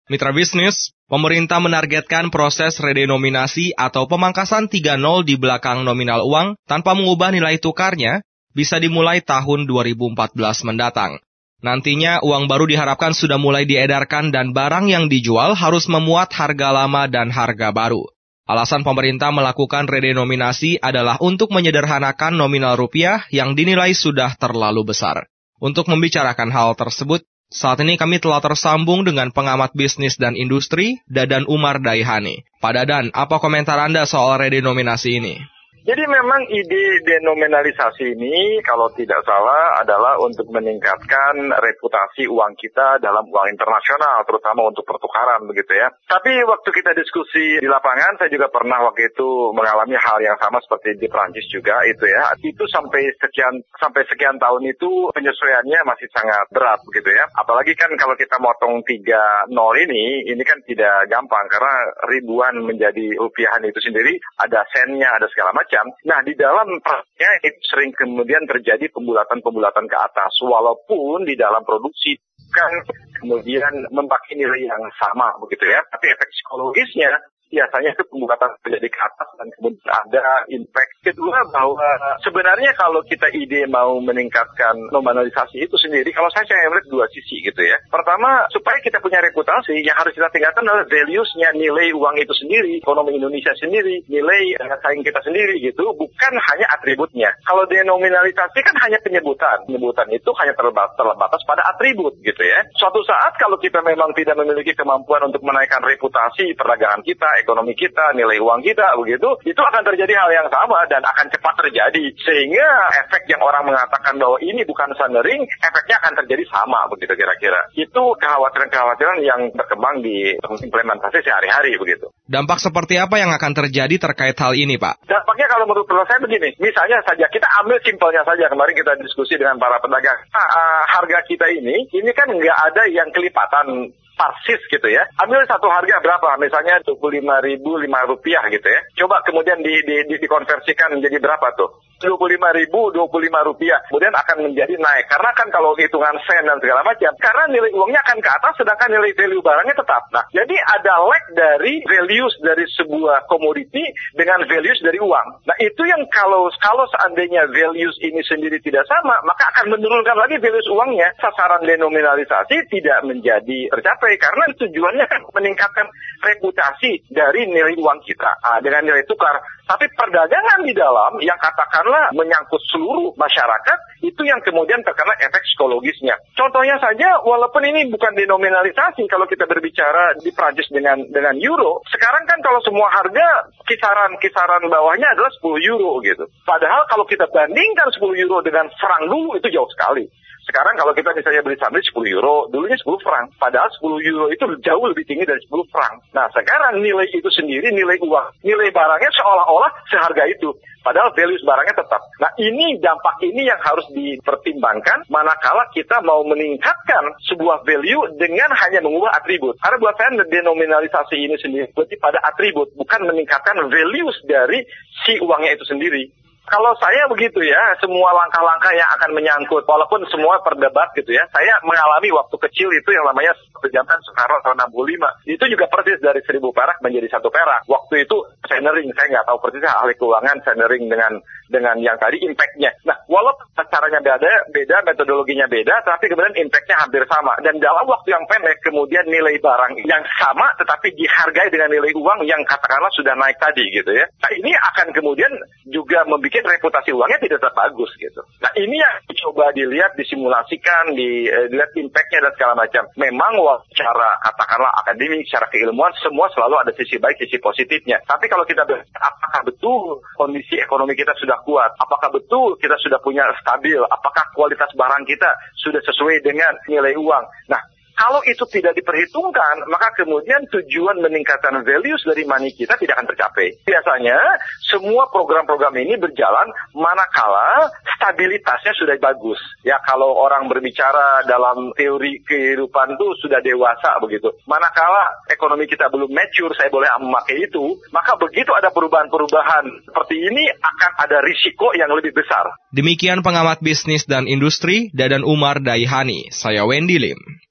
Mitra bisnis, pemerintah menargetkan proses redenominasi atau pemangkasan 3-0 di belakang nominal uang tanpa mengubah nilai tukarnya bisa dimulai tahun 2014 mendatang. Nantinya uang baru diharapkan sudah mulai diedarkan dan barang yang dijual harus memuat harga lama dan harga baru. Alasan pemerintah melakukan redenominasi adalah untuk menyederhanakan nominal rupiah yang dinilai sudah terlalu besar. Untuk membicarakan hal tersebut, saat ini kami telah tersambung dengan pengamat bisnis dan industri, Dadan Umar Daihani. Pak Dadan, apa komentar Anda soal redenominasi ini? Jadi memang ide denominalisasi ini kalau tidak salah adalah untuk meningkatkan reputasi uang kita dalam uang internasional, terutama untuk pertukaran begitu ya. Tapi waktu kita diskusi di lapangan, saya juga pernah waktu itu mengalami hal yang sama seperti di Prancis juga itu ya. Itu sampai sekian tahun itu penyesuaiannya masih sangat berat begitu ya. Apalagi kan kalau kita motong 3-0 ini kan tidak gampang karena ribuan menjadi rupiahan itu sendiri, ada sennya, ada segala macam. Nah, di dalam prakteknya itu sering kemudian terjadi pembulatan-pembulatan ke atas, walaupun di dalam produksi kan kemudian memakai nilai yang sama begitu ya. Tapi efek psikologisnya biasanya itu pembulatan terjadi ke atas dan kemudian ada impact. Kedua bahwa sebenarnya kalau kita ide mau meningkatkan nominalisasi itu sendiri, kalau saya melihat dua sisi gitu ya. Pertama, supaya kita punya reputasi, yang harus kita tingkatkan adalah values-nya, nilai uang itu sendiri, ekonomi Indonesia sendiri, nilai saing kita sendiri gitu, bukan hanya atributnya. Kalau denominalisasi kan hanya penyebutan. Penyebutan itu hanya terbatas pada atribut gitu ya. Suatu saat kalau kita memang tidak memiliki kemampuan untuk menaikkan reputasi perdagangan kita, ekonomi kita, nilai uang kita, begitu, itu akan terjadi hal yang sama dan akan cepat terjadi. Sehingga efek yang orang mengatakan bahwa ini bukan sundering, efeknya akan terjadi sama, begitu kira-kira. Itu kekhawatiran-kekhawatiran yang berkembang di implementasi sehari-hari, begitu. Dampak seperti apa yang akan terjadi terkait hal ini, Pak? Dampaknya kalau menurut saya begini, misalnya saja, kita ambil simpelnya saja, kemarin kita diskusi dengan para pedagang. Harga kita ini kan nggak ada yang kelipatan persis gitu ya. Ambil satu harga berapa? Misalnya Rp25.005 gitu ya. Coba kemudian dikonversikan menjadi berapa tuh? Rp25.025. Kemudian akan menjadi naik. Karena kan kalau hitungan sen dan segala macam, karena nilai uangnya akan ke atas, sedangkan nilai value barangnya tetap. Nah, jadi ada lag dari values dari sebuah komoditi dengan values dari uang. Nah, itu yang kalau seandainya values ini sendiri tidak sama, maka akan menurunkan lagi values uangnya. Sasaran denominalisasi tidak menjadi tercapai. Karena tujuannya kan meningkatkan reputasi dari nilai uang kita dengan nilai tukar. Tapi perdagangan di dalam yang katakanlah menyangkut seluruh masyarakat, itu yang kemudian terkena efek psikologisnya. Contohnya saja, walaupun ini bukan denominalisasi, kalau kita berbicara di Prancis dengan euro, sekarang kan kalau semua harga kisaran bawahnya adalah 10 euro gitu. Padahal kalau kita bandingkan 10 euro dengan franc dulu, itu jauh sekali. Sekarang kalau kita misalnya beli sandwich 10 euro, dulunya 10 franc. Padahal 10 euro itu jauh lebih tinggi dari 10 franc. Nah, sekarang nilai itu sendiri, nilai uang, nilai barangnya seolah-olah seharga itu. Padahal values barangnya tetap. Nah, dampak ini yang harus dipertimbangkan manakala kita mau meningkatkan sebuah value dengan hanya mengubah atribut. Karena buat saya denominalisasi ini sendiri berarti pada atribut, bukan meningkatkan values dari si uangnya itu sendiri. Kalau saya begitu ya, semua langkah-langkah yang akan menyangkut, walaupun semua berdebat gitu ya, saya mengalami waktu kecil itu yang namanya pejabat Soekarno tahun 65. Itu juga persis dari 1.000 perak menjadi 1 perak. Waktu itu centering, saya nggak tahu persisnya ahli keuangan centering dengan yang tadi impact-nya. Nah, walaupun caranya beda, metodologinya beda, tapi kemudian impact-nya hampir sama. Dan dalam waktu yang pendek, kemudian nilai barang yang sama, tetapi dihargai dengan nilai uang yang katakanlah sudah naik tadi gitu ya. Nah, ini akan kemudian juga membuat reputasi uangnya tidak tetap bagus gitu. Nah, ini yang coba dilihat, disimulasikan, dilihat impact-nya dan segala macam. Memang secara katakanlah akademik, secara keilmuan, semua selalu ada sisi baik, sisi positifnya. Tapi kalau kita apakah betul kondisi ekonomi kita sudah kuat? Apakah betul kita sudah punya stabil? Apakah kualitas barang kita sudah sesuai dengan nilai uang? Nah, kalau itu tidak diperhitungkan, maka kemudian tujuan meningkatkan values dari money kita tidak akan tercapai. Biasanya, semua program-program ini berjalan manakala stabilitasnya sudah bagus. Ya, kalau orang berbicara dalam teori kehidupan itu sudah dewasa begitu. Manakala ekonomi kita belum mature, saya boleh memakai itu, maka begitu ada perubahan-perubahan seperti ini akan ada risiko yang lebih besar. Demikian pengamat bisnis dan industri, Dadan Umar Daihani. Saya Wendy Lim.